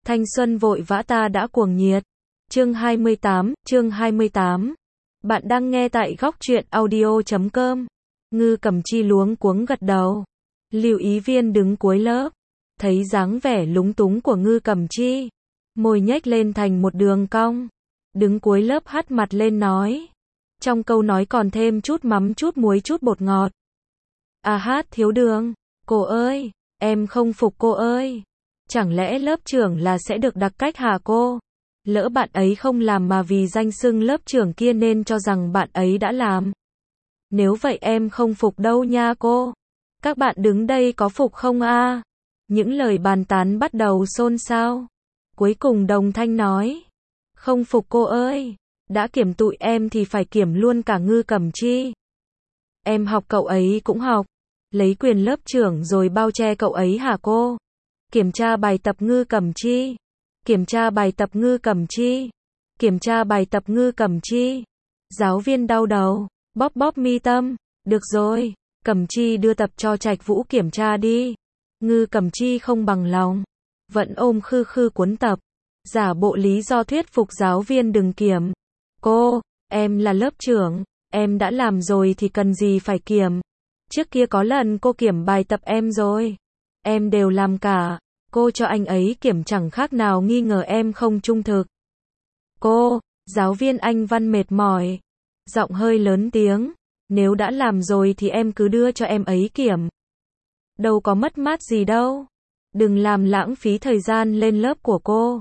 Thanh xuân vội vã ta đã cuồng nhiệt. Chương 28. Bạn đang nghe tại góc truyện audio.com. Ngư Cẩm Chi luống cuống gật đầu. Lưu Ý Viên đứng cuối lớp, thấy dáng vẻ lúng túng của Ngư Cẩm Chi, môi nhếch lên thành một đường cong, đứng cuối lớp hất mặt lên nói, trong câu nói còn thêm chút mắm chút muối chút bột ngọt. À hát thiếu đường, cô ơi, em không phục cô ơi. Chẳng lẽ lớp trưởng là sẽ được đặc cách hả cô? Lỡ bạn ấy không làm mà vì danh xưng lớp trưởng kia nên cho rằng bạn ấy đã làm. Nếu vậy em không phục đâu nha cô. Các bạn đứng đây có phục không a? Những lời bàn tán bắt đầu xôn xao. Cuối cùng đồng thanh nói, không phục cô ơi, đã kiểm tụi em thì phải kiểm luôn cả Ngư Cẩm Chi. Em học cậu ấy cũng học, lấy quyền lớp trưởng rồi bao che cậu ấy hả cô? Kiểm tra bài tập Ngư Cẩm Chi. Kiểm tra bài tập Ngư Cẩm Chi. Kiểm tra bài tập Ngư Cẩm Chi. Giáo viên đau đầu, bóp bóp mi tâm. Được rồi, Cẩm Chi đưa tập cho Trạch Vũ kiểm tra đi. Ngư Cẩm Chi không bằng lòng, vẫn ôm khư khư cuốn tập, giả bộ lý do thuyết phục giáo viên đừng kiểm. Cô, em là lớp trưởng, em đã làm rồi thì cần gì phải kiểm. Trước kia có lần cô kiểm bài tập em rồi. Em đều làm cả, cô cho anh ấy kiểm chẳng khác nào nghi ngờ em không trung thực. Cô, giáo viên Anh văn mệt mỏi, giọng hơi lớn tiếng, nếu đã làm rồi thì em cứ đưa cho em ấy kiểm. Đâu có mất mát gì đâu, đừng làm lãng phí thời gian lên lớp của cô.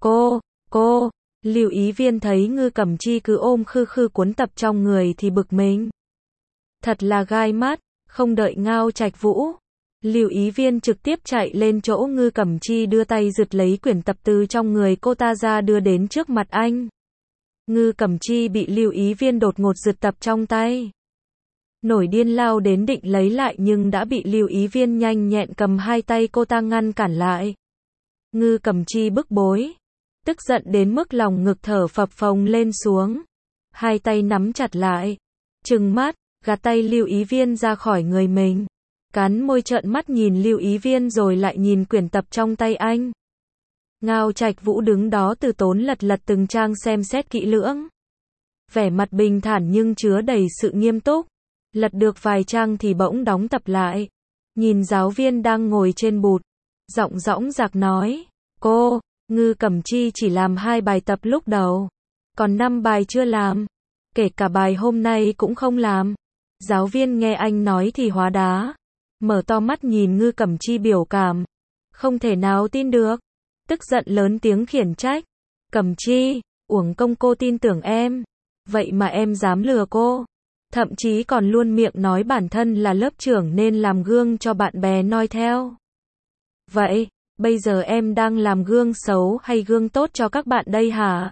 Cô, Lưu Ý Viên thấy Ngư Cẩm Chi cứ ôm khư khư cuốn tập trong người thì bực mình. Thật là gai mắt, không đợi Ngao Trạch Vũ. Lưu Ý Viên trực tiếp chạy lên chỗ Ngư Cẩm Chi đưa tay giật lấy quyển tập từ trong người cô ta ra đưa đến trước mặt anh. Ngư Cẩm Chi bị Lưu Ý Viên đột ngột giật tập trong tay. Nổi điên lao đến định lấy lại nhưng đã bị Lưu Ý Viên nhanh nhẹn cầm hai tay cô ta ngăn cản lại. Ngư Cẩm Chi bức bối, tức giận đến mức lòng ngực thở phập phồng lên xuống. Hai tay nắm chặt lại, trừng mắt, gạt tay Lưu Ý Viên ra khỏi người mình. Cắn môi trợn mắt nhìn Lưu Ý Viên rồi lại nhìn quyển tập trong tay anh. Ngao Trạch Vũ đứng đó từ tốn lật từng trang xem xét kỹ lưỡng. Vẻ mặt bình thản nhưng chứa đầy sự nghiêm túc. Lật được vài trang thì bỗng đóng tập lại. Nhìn giáo viên đang ngồi trên bụt. Giọng dõng dạc nói. Cô, Ngư Cẩm Chi chỉ làm 2 bài tập lúc đầu. Còn 5 bài chưa làm. Kể cả bài hôm nay cũng không làm. Giáo viên nghe anh nói thì hóa đá. Mở to mắt nhìn Ngư Cẩm Chi biểu cảm. Không thể nào tin được. Tức giận lớn tiếng khiển trách. Cẩm Chi, uổng công cô tin tưởng em. Vậy mà em dám lừa cô. Thậm chí còn luôn miệng nói bản thân là lớp trưởng nên làm gương cho bạn bè noi theo. Vậy, bây giờ em đang làm gương xấu hay gương tốt cho các bạn đây hả?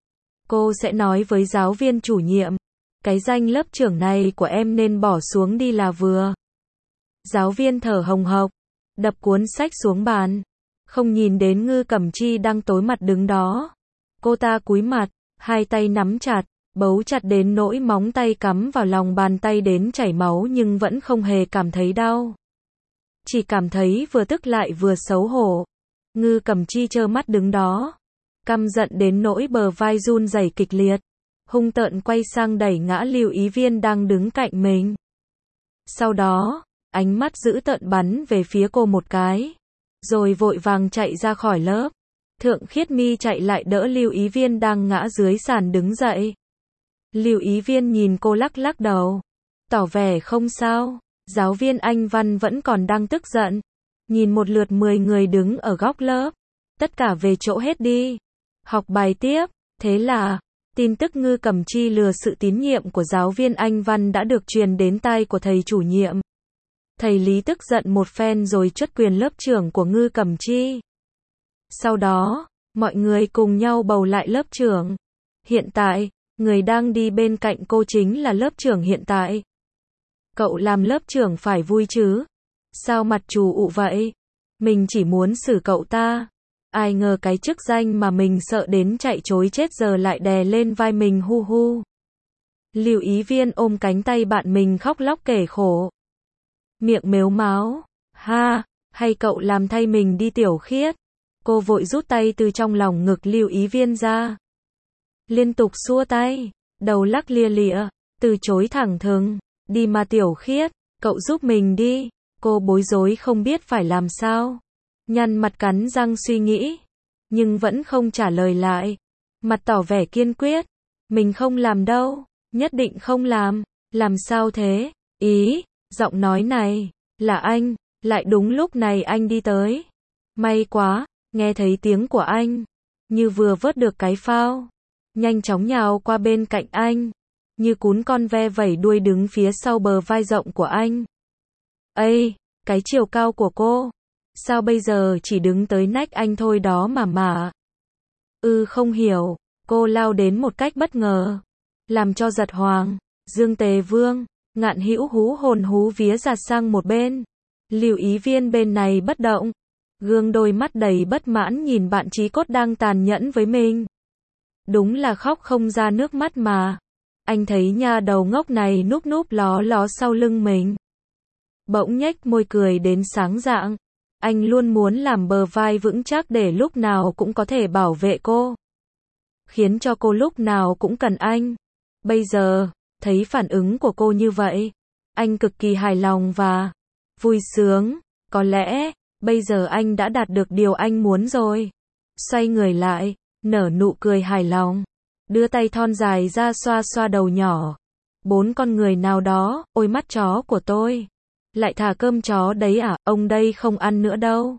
Cô sẽ nói với giáo viên chủ nhiệm. Cái danh lớp trưởng này của em nên bỏ xuống đi là vừa. Giáo viên thở hồng hộc, đập cuốn sách xuống bàn, không nhìn đến Ngư Cẩm Chi đang tối mặt đứng đó. Cô ta cúi mặt, hai tay nắm chặt, bấu chặt đến nỗi móng tay cắm vào lòng bàn tay đến chảy máu nhưng vẫn không hề cảm thấy đau. Chỉ cảm thấy vừa tức lại vừa xấu hổ. Ngư Cẩm Chi trơ mắt đứng đó, căm giận đến nỗi bờ vai run rẩy kịch liệt, hung tợn quay sang đẩy ngã Lưu Ý Viên đang đứng cạnh mình. Sau đó, ánh mắt dữ tợn bắn về phía cô một cái, rồi vội vàng chạy ra khỏi lớp. Thượng Khiết Mi chạy lại đỡ Lưu Ý Viên đang ngã dưới sàn đứng dậy. Lưu Ý Viên nhìn cô lắc đầu, tỏ vẻ không sao. Giáo viên Anh văn vẫn còn đang tức giận, nhìn một lượt 10 người đứng ở góc lớp, tất cả về chỗ hết đi, học bài tiếp. Thế là tin tức Ngư Cẩm Chi lừa sự tín nhiệm của giáo viên Anh văn đã được truyền đến tai của thầy chủ nhiệm. Thầy Lý tức giận một phen rồi truất quyền lớp trưởng của Ngư Cẩm Chi. Sau đó, mọi người cùng nhau bầu lại lớp trưởng. Hiện tại, người đang đi bên cạnh cô chính là lớp trưởng hiện tại. Cậu làm lớp trưởng phải vui chứ? Sao mặt trù ụ vậy? Mình chỉ muốn xử cậu ta. Ai ngờ cái chức danh mà mình sợ đến chạy trối chết giờ lại đè lên vai mình hu hu. Lưu Ý Viên ôm cánh tay bạn mình khóc lóc kể khổ. Miệng mếu máo. Ha, hay cậu làm thay mình đi Tiểu Khiết. Cô vội rút tay từ trong lòng ngực Lưu Ý Viên ra. Liên tục xua tay, đầu lắc lia lịa, từ chối thẳng thừng. Đi mà Tiểu Khiết, cậu giúp mình đi. Cô bối rối không biết phải làm sao. Nhăn mặt cắn răng suy nghĩ, nhưng vẫn không trả lời lại. Mặt tỏ vẻ kiên quyết. Mình không làm đâu, nhất định không làm. Làm sao thế? Ý, giọng nói này, là anh. Lại đúng lúc này anh đi tới. May quá, nghe thấy tiếng của anh, như vừa vớt được cái phao. Nhanh chóng nhào qua bên cạnh anh, như cún con ve vẩy đuôi đứng phía sau bờ vai rộng của anh. Ây, cái chiều cao của cô, sao bây giờ chỉ đứng tới nách anh thôi đó mà. Không hiểu, cô lao đến một cách bất ngờ, làm cho Giật Hoàng, Dương Tề Vương, Ngạn Hữu hú hồn hú vía giạt sang một bên. Lưu Ý Viên bên này bất động, gương đôi mắt đầy bất mãn nhìn bạn chí cốt đang tàn nhẫn với mình. Đúng là khóc không ra nước mắt mà. Anh thấy nha đầu ngốc này núp núp ló ló sau lưng mình. Bỗng nhếch môi cười đến sáng rạng. Anh luôn muốn làm bờ vai vững chắc để lúc nào cũng có thể bảo vệ cô. Khiến cho cô lúc nào cũng cần anh. Bây giờ, thấy phản ứng của cô như vậy, anh cực kỳ hài lòng và vui sướng. Có lẽ, bây giờ anh đã đạt được điều anh muốn rồi. Xoay người lại, nở nụ cười hài lòng, đưa tay thon dài ra xoa xoa đầu nhỏ. 4 con người nào đó, ôi mắt chó của tôi. Lại thả cơm chó đấy à, ông đây không ăn nữa đâu.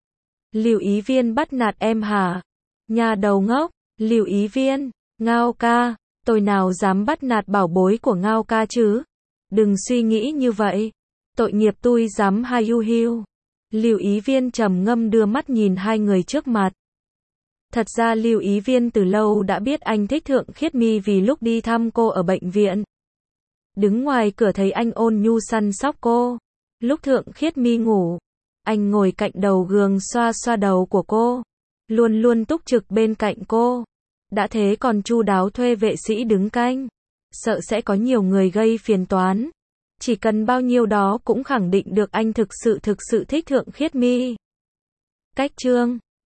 Lưu Ý Viên bắt nạt em hả? Nhà đầu ngốc, Lưu Ý Viên, Ngao ca, tôi nào dám bắt nạt bảo bối của Ngao ca chứ? Đừng suy nghĩ như vậy. Tội nghiệp tôi dám hay yu hiu. Lưu Ý Viên trầm ngâm đưa mắt nhìn hai người trước mặt. Thật ra Lưu Ý Viên từ lâu đã biết anh thích Thượng Khiết Mi vì lúc đi thăm cô ở bệnh viện. Đứng ngoài cửa thấy anh ôn nhu săn sóc cô. Lúc Thượng Khiết Mi ngủ, anh ngồi cạnh đầu gương xoa xoa đầu của cô. Luôn luôn túc trực bên cạnh cô. Đã thế còn chu đáo thuê vệ sĩ đứng canh. Sợ sẽ có nhiều người gây phiền toán. Chỉ cần bao nhiêu đó cũng khẳng định được anh thực sự thích Thượng Khiết Mi. Cách chương